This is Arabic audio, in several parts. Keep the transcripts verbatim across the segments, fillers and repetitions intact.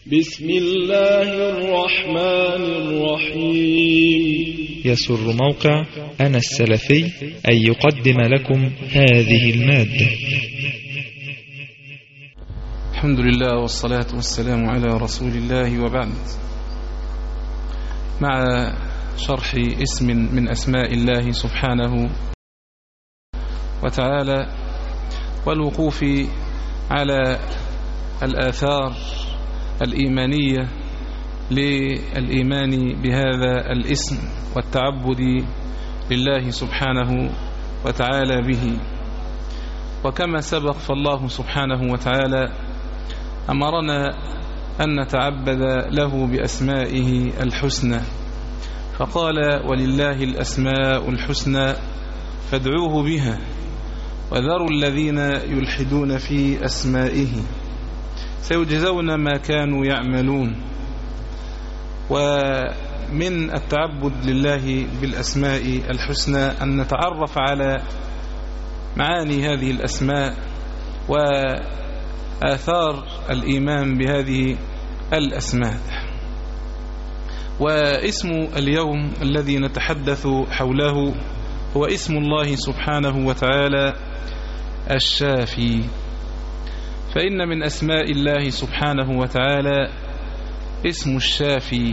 بسم الله الرحمن الرحيم. يسر موقع أنا السلفي أن يقدم لكم هذه المادة. الحمد لله والصلاة والسلام على رسول الله، وبعد. مع شرح اسم من أسماء الله سبحانه وتعالى والوقوف على الآثار الإيمانية للإيمان بهذا الاسم والتعبد لله سبحانه وتعالى به. وكما سبق فالله سبحانه وتعالى أمرنا أن نتعبد له بأسمائه الحسنى، فقال: ولله الأسماء الحسنى فادعوه بها وذروا الذين يلحدون في أسمائه سيجزون ما كانوا يعملون. ومن التعبد لله بالأسماء الحسنى أن نتعرف على معاني هذه الأسماء وآثار الإيمان بهذه الأسماء. واسم اليوم الذي نتحدث حوله هو اسم الله سبحانه وتعالى الشافي. فإن من أسماء الله سبحانه وتعالى اسم الشافي،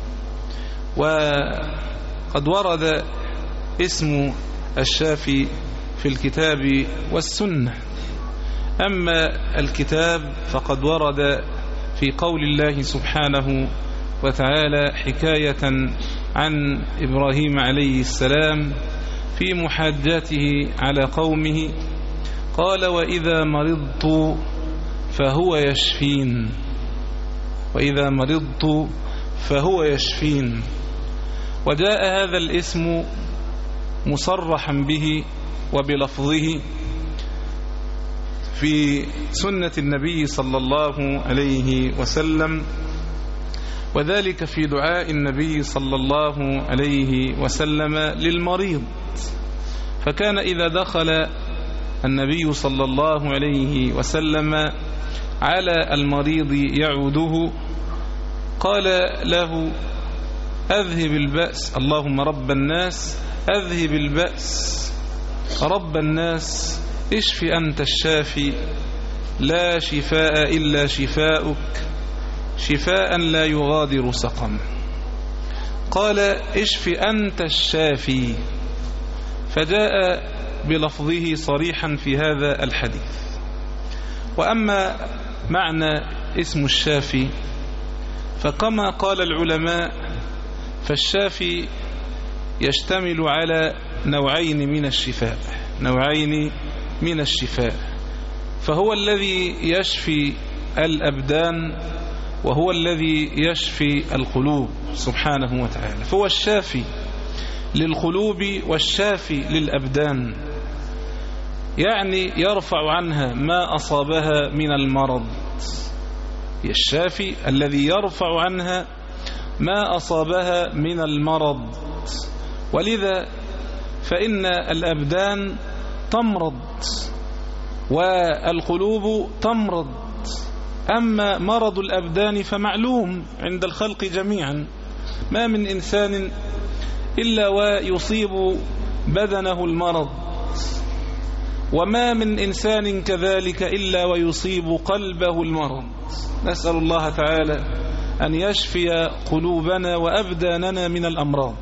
وقد ورد اسم الشافي في الكتاب والسنة. أما الكتاب فقد ورد في قول الله سبحانه وتعالى حكاية عن إبراهيم عليه السلام في محاجته على قومه، قال: وإذا مرضت فهو يشفين، وإذا مرضت فهو يشفين. وجاء هذا الاسم مصرحا به وبلفظه في سنة النبي صلى الله عليه وسلم، وذلك في دعاء النبي صلى الله عليه وسلم للمريض. فكان إذا دخل النبي صلى الله عليه وسلم على المريض يعوده قال له: أذهب البأس، اللهم رب الناس أذهب البأس، رب الناس اشف أنت الشافي، لا شفاء إلا شفاؤك، شفاء لا يغادر سقما. قال: اشف أنت الشافي، فجاء بلفظه صريحا في هذا الحديث. وأما معنى اسم الشافي فكما قال العلماء، فالشافي يشتمل على نوعين من الشفاء، نوعين من الشفاء. فهو الذي يشفي الأبدان، وهو الذي يشفي القلوب سبحانه وتعالى. فهو الشافي للقلوب والشافي للأبدان، يعني يرفع عنها ما أصابها من المرض. الشافي الذي يرفع عنها ما أصابها من المرض. ولذا فإن الأبدان تمرض والقلوب تمرض. أما مرض الأبدان فمعلوم عند الخلق جميعا، ما من إنسان إلا ويصيب بدنه المرض، وما من إنسان كذلك إلا ويصيب قلبه المرض. نسأل الله تعالى أن يشفي قلوبنا وأبداننا من الأمراض.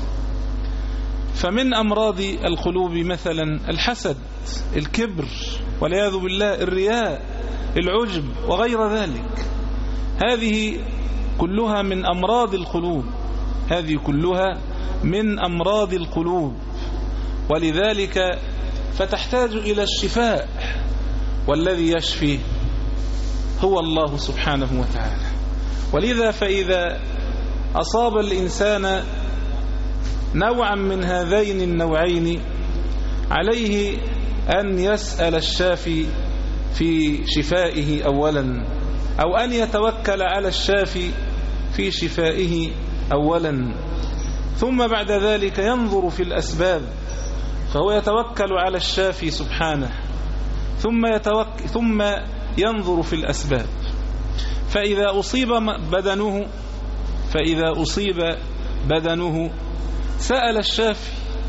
فمن أمراض القلوب مثلا الحسد، الكبر، والعياذ بالله الرياء، العجب، وغير ذلك. هذه كلها من أمراض القلوب، هذه كلها من أمراض القلوب. ولذلك فتحتاج إلى الشفاء، والذي يشفي هو الله سبحانه وتعالى. ولذا فإذا أصاب الإنسان نوعا من هذين النوعين عليه أن يسأل الشافي في شفائه أولا، أو أن يتوكل على الشافي في شفائه أولا، ثم بعد ذلك ينظر في الأسباب. فهو يتوكل على الشافي سبحانه، ثم يتوكل ثم ينظر في الأسباب. فإذا أصيب بدنه فإذا أصيب بدنه سأل الشافي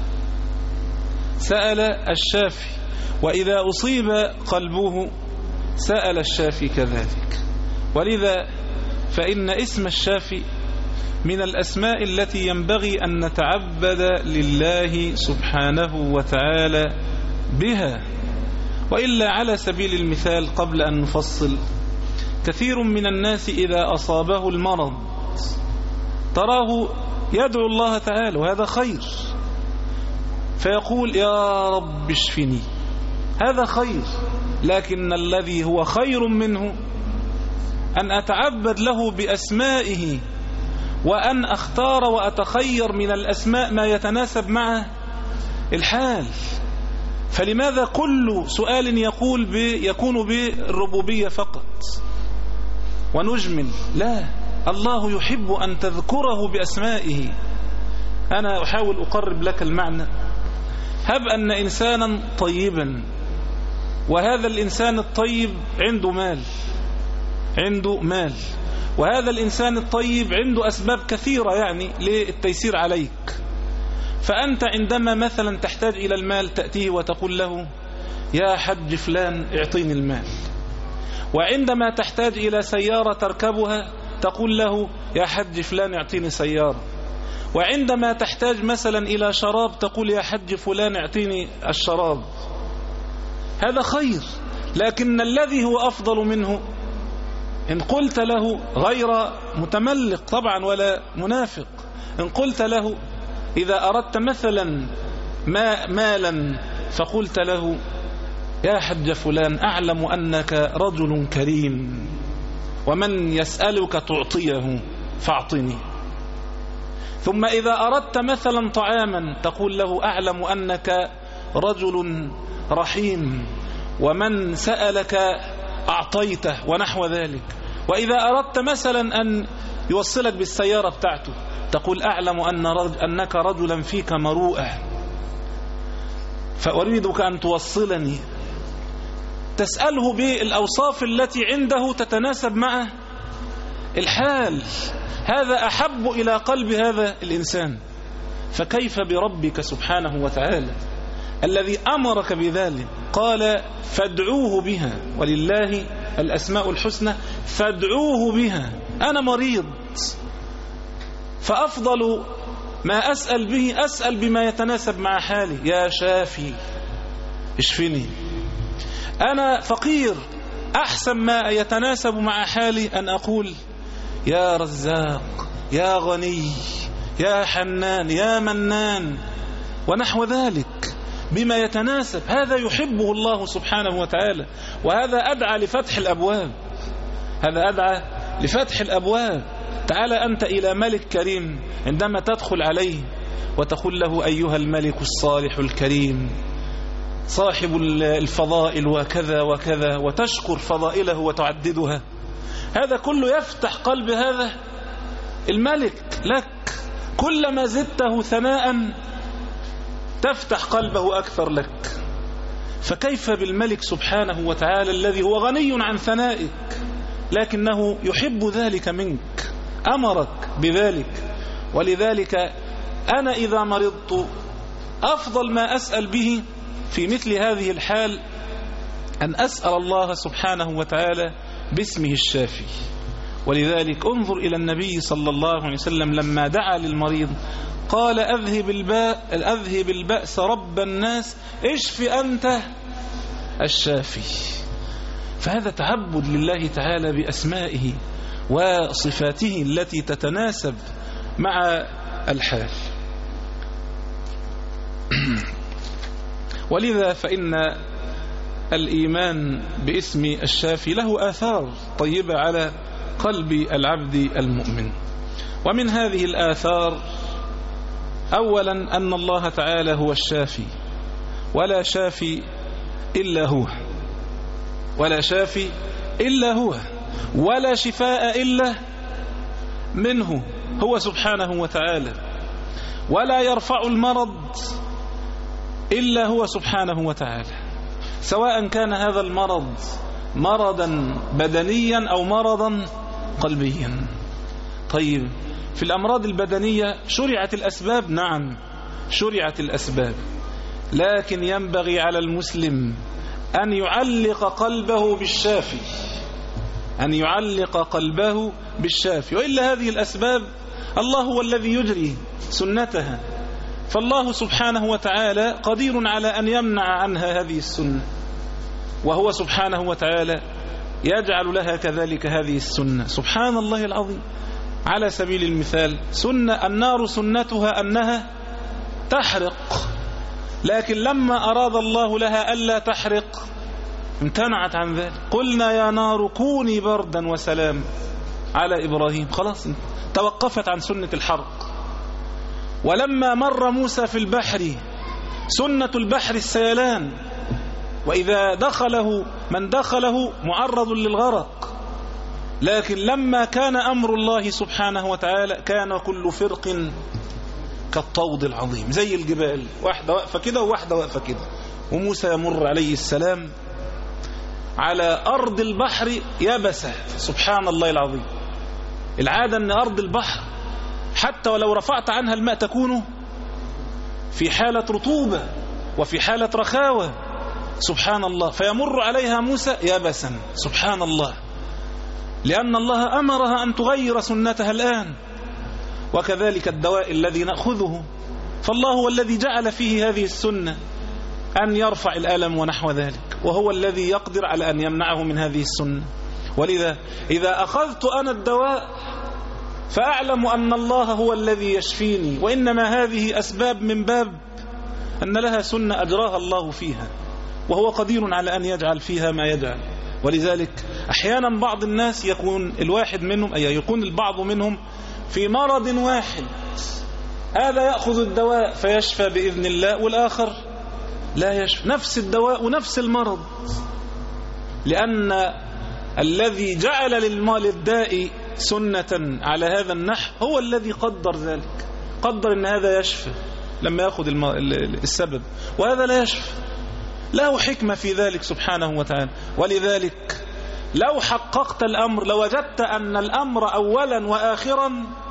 سأل الشافي وإذا أصيب قلبه سأل الشافي كذلك. ولذا فإن اسم الشافي من الأسماء التي ينبغي أن نتعبد لله سبحانه وتعالى بها. وإلا على سبيل المثال قبل أن نفصل، كثير من الناس إذا أصابه المرض تراه يدعو الله تعالى وهذا خير، فيقول يا رب اشفني، هذا خير، لكن الذي هو خير منه أن أتعبد له بأسمائه وأن أختار وأتخير من الأسماء ما يتناسب مع الحال. فلماذا كل سؤال يقول بي يكون بالربوبية فقط ونجمل؟ لا، الله يحب أن تذكره بأسمائه. أنا أحاول أقرب لك المعنى. هب أن إنسانا طيبا، وهذا الإنسان الطيب عنده مال عنده مال وهذا الإنسان الطيب عنده أسباب كثيرة يعني للتيسير عليك، فأنت عندما مثلا تحتاج إلى المال تأتيه وتقول له يا حج فلان اعطيني المال، وعندما تحتاج إلى سيارة تركبها تقول له يا حج فلان اعطيني سيارة، وعندما تحتاج مثلا إلى شراب تقول يا حج فلان اعطيني الشراب. هذا خير، لكن الذي هو أفضل منه إن قلت له غير متملق طبعا ولا منافق، إن قلت له إذا أردت مثلا ما مالا فقلت له يا حج فلان أعلم أنك رجل كريم ومن يسألك تعطيه فاعطني. ثم إذا أردت مثلا طعاما تقول له أعلم أنك رجل رحيم ومن سألك أعطيته ونحو ذلك. وإذا أردت مثلا أن يوصلك بالسيارة بتاعته تقول أعلم أن رج أنك رجلا فيك مروءة فأريدك أن توصلني. تسأله بالأوصاف التي عنده تتناسب مع الحال، هذا أحب إلى قلب هذا الإنسان. فكيف بربك سبحانه وتعالى الذي أمرك بذلك؟ قال فادعوه بها، ولله الأسماء الحسنى فادعوه بها. أنا مريض فأفضل ما أسأل به أسأل بما يتناسب مع حالي، يا شافي اشفني. أنا فقير، أحسن ما يتناسب مع حالي أن أقول يا رزاق يا غني يا حنان يا منان ونحو ذلك بما يتناسب. هذا يحبه الله سبحانه وتعالى، وهذا أدعى لفتح الأبواب، هذا أدعى لفتح الأبواب. تعال أنت إلى ملك كريم عندما تدخل عليه وتقول له أيها الملك الصالح الكريم صاحب الفضائل وكذا وكذا، وتشكر فضائله وتعددها، هذا كله يفتح قلب هذا الملك لك. كلما زدته ثناء تفتح قلبه أكثر لك. فكيف بالملك سبحانه وتعالى الذي هو غني عن ثنائك لكنه يحب ذلك منك، أمرك بذلك. ولذلك أنا إذا مرضت أفضل ما أسأل به في مثل هذه الحال أن أسأل الله سبحانه وتعالى باسمه الشافي. ولذلك انظر إلى النبي صلى الله عليه وسلم لما دعا للمريض قال أذهب الباء أذهب البأس رب الناس اشف أنت الشافي. فهذا تعبد لله تعالى بأسمائه وصفاته التي تتناسب مع الحال. ولذا فإن الإيمان باسم الشافي له آثار طيبة على قلب العبد المؤمن. ومن هذه الآثار أولا أن الله تعالى هو الشافي، ولا شافي إلا هو، ولا شافي إلا هو، ولا شفاء إلا منه هو سبحانه وتعالى، ولا يرفع المرض إلا هو سبحانه وتعالى، سواء كان هذا المرض مرضا بدنيا أو مرضا قلبيا. طيب في الأمراض البدنية شرعت الأسباب؟ نعم شرعت الأسباب، لكن ينبغي على المسلم أن يعلق قلبه بالشافي، أن يعلق قلبه بالشافي، وإلا هذه الأسباب الله هو الذي يجري سنتها، فالله سبحانه وتعالى قدير على أن يمنع عنها هذه السنة، وهو سبحانه وتعالى يجعل لها كذلك هذه السنة. سبحان الله العظيم. على سبيل المثال سنة النار سنتها أنها تحرق، لكن لما أراد الله لها ألا تحرق امتنعت عن ذلك. قلنا يا نار كوني بردا وسلام على إبراهيم، خلاص توقفت عن سنة الحرق. ولما مر موسى في البحر سنة البحر السيلان، وإذا دخله من دخله معرض للغرق، لكن لما كان أمر الله سبحانه وتعالى كان كل فرق كالطود العظيم زي الجبال، واحدة واقفة كده وواحدة واقفة كده، وموسى يمر عليه السلام على أرض البحر يبسة. سبحان الله العظيم. العادة أن أرض البحر حتى ولو رفعت عنها الماء تكون في حالة رطوبة وفي حالة رخاوة. سبحان الله. فيمر عليها موسى يبسا. سبحان الله. لأن الله أمرها أن تغير سنتها الآن. وكذلك الدواء الذي نأخذه، فالله هو الذي جعل فيه هذه السنة أن يرفع الألم ونحو ذلك، وهو الذي يقدر على أن يمنعه من هذه السنة. ولذا إذا أخذت أنا الدواء فأعلم أن الله هو الذي يشفيني، وإنما هذه أسباب من باب أن لها سنة أجراها الله فيها، وهو قدير على أن يجعل فيها ما يجعل. ولذلك أحيانا بعض الناس يكون الواحد منهم أي يكون البعض منهم في مرض واحد، هذا يأخذ الدواء فيشفى بإذن الله، والآخر لا يشفى، نفس الدواء ونفس المرض، لأن الذي جعل للداء سنة على هذا النحو هو الذي قدر ذلك، قدر أن هذا يشفى لما يأخذ السبب، وهذا لا يشفى، له حكمة في ذلك سبحانه وتعالى. ولذلك لو حققت الأمر لوجدت أن الأمر أولا وآخرا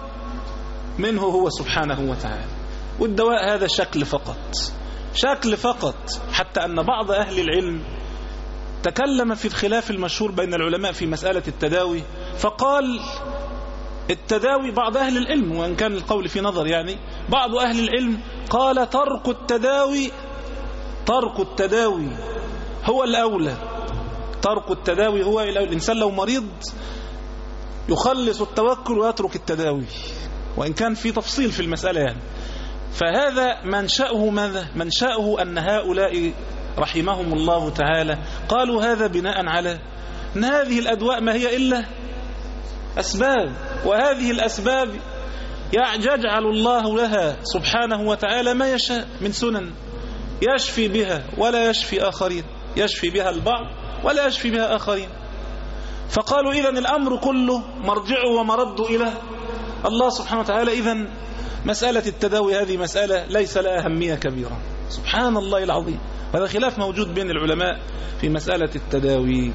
منه هو سبحانه وتعالى، والدواء هذا شكل فقط، شكل فقط. حتى أن بعض أهل العلم تكلم في الخلاف المشهور بين العلماء في مسألة التداوي، فقال التداوي، بعض أهل العلم وإن كان القول في نظر يعني، بعض أهل العلم قال ترك التداوي ترك التداوي هو الأولى، ترك التداوي هو الأولى. الإنسان لو مريض يخلص التوكل ويترك التداوي، وإن كان في تفصيل في المسألة يعني. فهذا منشأه ماذا؟ منشأه أن هؤلاء رحمهم الله تعالى قالوا هذا بناء على أن هذه الأدواء ما هي إلا أسباب، وهذه الأسباب يجعل الله لها سبحانه وتعالى ما يشاء من سنن يشفي بها ولا يشفي آخرين، يشفي بها البعض ولا يشفي بها آخرين. فقالوا إذن الأمر كله مرجعه ومرده إلى الله سبحانه وتعالى، إذن مسألة التداوي هذه مسألة ليس لها أهمية كبيرة. سبحان الله العظيم. هذا خلاف موجود بين العلماء في مسألة التداوي.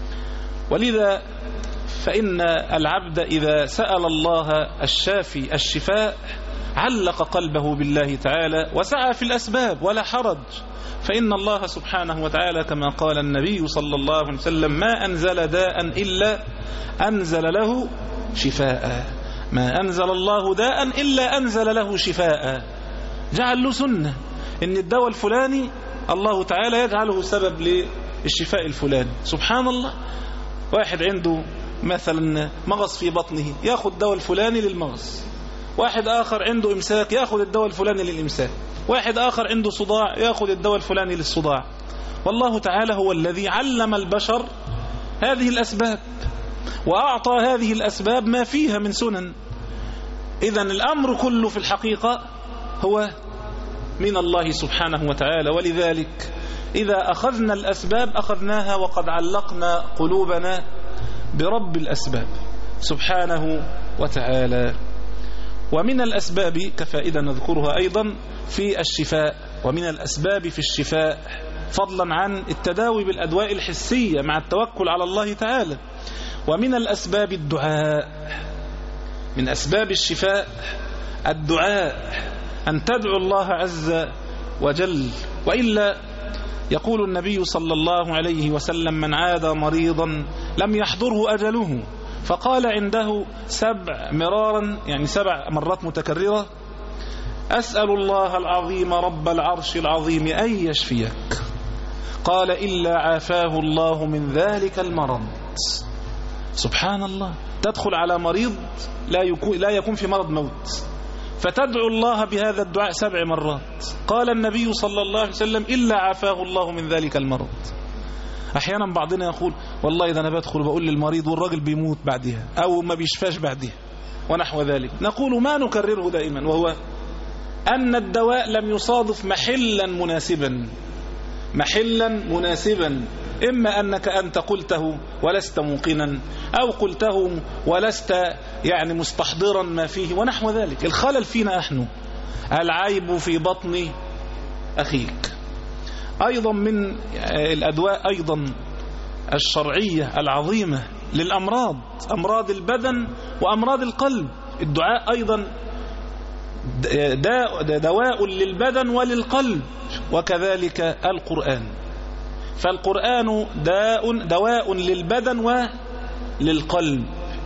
ولذا فإن العبد إذا سأل الله الشافي الشفاء علق قلبه بالله تعالى وسعى في الأسباب ولا حرج، فإن الله سبحانه وتعالى كما قال النبي صلى الله عليه وسلم ما أنزل داء إلا أنزل له شفاء، ما أنزل الله داء إلا أنزل له شفاء. جعل له سنة إن الدواء الفلاني الله تعالى يجعله سبب للشفاء الفلاني. سبحان الله. واحد عنده مثلا مغص في بطنه يأخذ الدواء الفلاني للمغص، واحد آخر عنده إمساك يأخذ الدواء الفلاني للإمساك، واحد آخر عنده صداع يأخذ الدواء الفلاني للصداع. والله تعالى هو الذي علم البشر هذه الأسباب وأعطى هذه الأسباب ما فيها من سنن. إذن الأمر كله في الحقيقة هو من الله سبحانه وتعالى. ولذلك إذا أخذنا الأسباب أخذناها وقد علقنا قلوبنا برب الأسباب سبحانه وتعالى. ومن الأسباب كفائدة نذكرها أيضا في الشفاء، ومن الأسباب في الشفاء فضلا عن التداوي بالأدواء الحسية مع التوكل على الله تعالى، ومن الأسباب الدعاء، من أسباب الشفاء الدعاء، أن تدعو الله عز وجل. وإلا يقول النبي صلى الله عليه وسلم: من عاد مريضا لم يحضره أجله، فقال عنده سبع مرارا، يعني سبع مرات متكررة: أسأل الله العظيم رب العرش العظيم أن يشفيك. قال: إلا عافاه الله من ذلك المرض. سبحان الله، تدخل على مريض لا يكون, لا يكون في مرض موت، فتدعو الله بهذا الدعاء سبع مرات. قال النبي صلى الله عليه وسلم: إلا عافاه الله من ذلك المرض. أحيانا بعضنا يقول: والله إذا أنا بدخل بقول للمريض والراجل بيموت بعدها أو ما بيشفاش بعدها ونحو ذلك. نقول ما نكرره دائما، وهو أن الدواء لم يصادف محلا مناسبا، محلا مناسبا، إما أنك أنت قلته ولست موقنا، أو قلته ولست يعني مستحضرا ما فيه ونحو ذلك. الخلل فينا نحن، العيب في بطن أخيك. أيضا من الأدواء أيضا الشرعية العظيمة للأمراض، أمراض البدن وأمراض القلب، الدعاء أيضا دواء للبدن وللقلب، وكذلك القرآن. فالقرآن داء دواء للبدن وللقلب،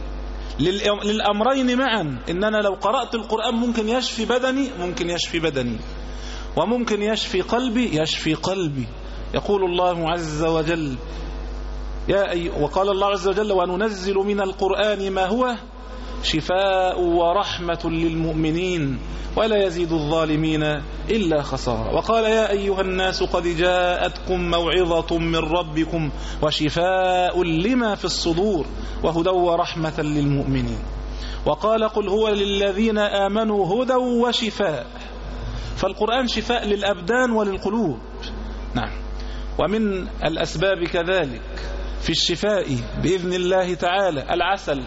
للأمرين معا. إننا لو قرأت القرآن ممكن يشفي بدني، ممكن يشفي بدني، وممكن يشفي قلبي، يشفي قلبي. يقول الله عز وجل: يا أي وقال الله عز وجل: وننزل من القرآن ما هو شفاء ورحمة للمؤمنين ولا يزيد الظالمين إلا خسارة. وقال: يا أيها الناس قد جاءتكم موعظة من ربكم وشفاء لما في الصدور وهدى ورحمة للمؤمنين. وقال: قل هو للذين آمنوا هدى وشفاء. فالقرآن شفاء للأبدان وللقلوب. نعم. ومن الأسباب كذلك في الشفاء بإذن الله تعالى العسل،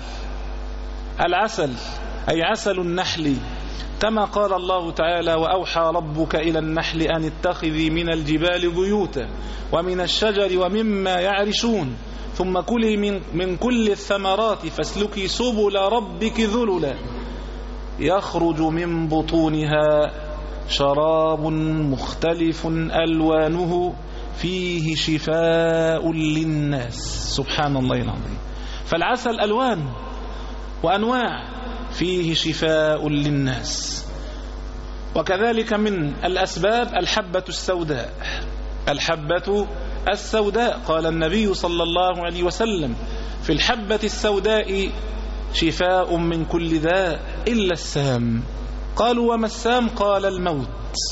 العسل أي عسل النحل، كما قال الله تعالى: وأوحى ربك إلى النحل أن اتخذي من الجبال بيوتا ومن الشجر ومما يعرشون ثم كلي من, من كل الثمرات فاسلكي سبل ربك ذللا يخرج من بطونها شراب مختلف ألوانه فيه شفاء للناس. سبحان الله العظيم. فالعسل ألوان وأنواع، فيه شفاء للناس. وكذلك من الأسباب الحبة السوداء، الحبة السوداء قال النبي صلى الله عليه وسلم: في الحبة السوداء شفاء من كل داء إلا السام. قالوا: وما السام؟ قال: الموت.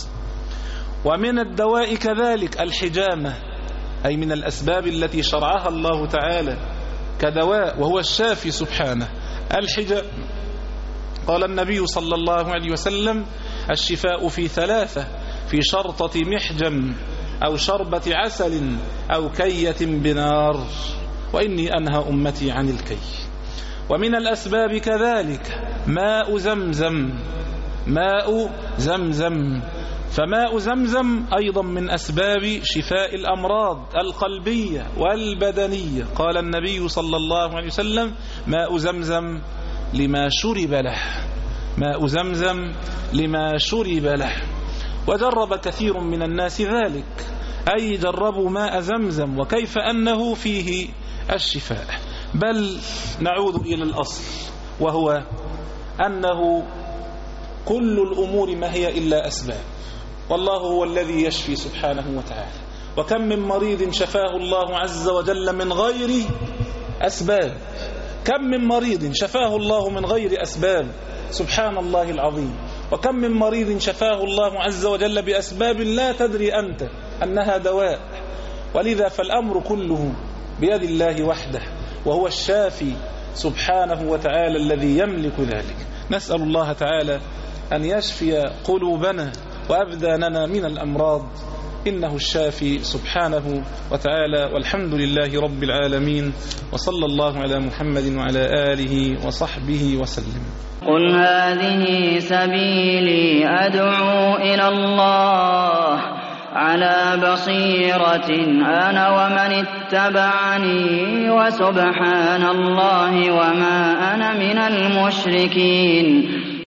ومن الدواء كذلك الحجامة، أي من الأسباب التي شرعها الله تعالى كدواء، وهو الشافي سبحانه. الحجامة قال النبي صلى الله عليه وسلم: الشفاء في ثلاثة: في شرطة محجم أو شربة عسل أو كية بنار، وإني أنهى أمتي عن الكي. ومن الأسباب كذلك ماء زمزم، ماء زمزم. فماء زمزم أيضا من أسباب شفاء الأمراض القلبية والبدنية. قال النبي صلى الله عليه وسلم: ماء زمزم لما شرب له، ماء زمزم لما شرب له. وجرب كثير من الناس ذلك، أي جربوا ماء زمزم وكيف أنه فيه الشفاء. بل نعود إلى الأصل، وهو أنه كل الأمور ما هي إلا أسباب، والله هو الذي يشفي سبحانه وتعالى. وكم من مريض شفاه الله عز وجل من غير أسباب، كم من مريض شفاه الله من غير أسباب، سبحان الله العظيم. وكم من مريض شفاه الله عز وجل بأسباب لا تدري أنت أنها دواء. ولذا فالأمر كله بيد الله وحده، وهو الشافي سبحانه وتعالى الذي يملك ذلك. نسأل الله تعالى أن يشفي قلوبنا وأبداننا من الأمراض، إنه الشافي سبحانه وتعالى. والحمد لله رب العالمين، وصلى الله على محمد وعلى آله وصحبه وسلم. قل هذه سبيلي أدعو إلى الله على بصيرة أنا ومن اتبعني وسبحان الله وما أنا من المشركين.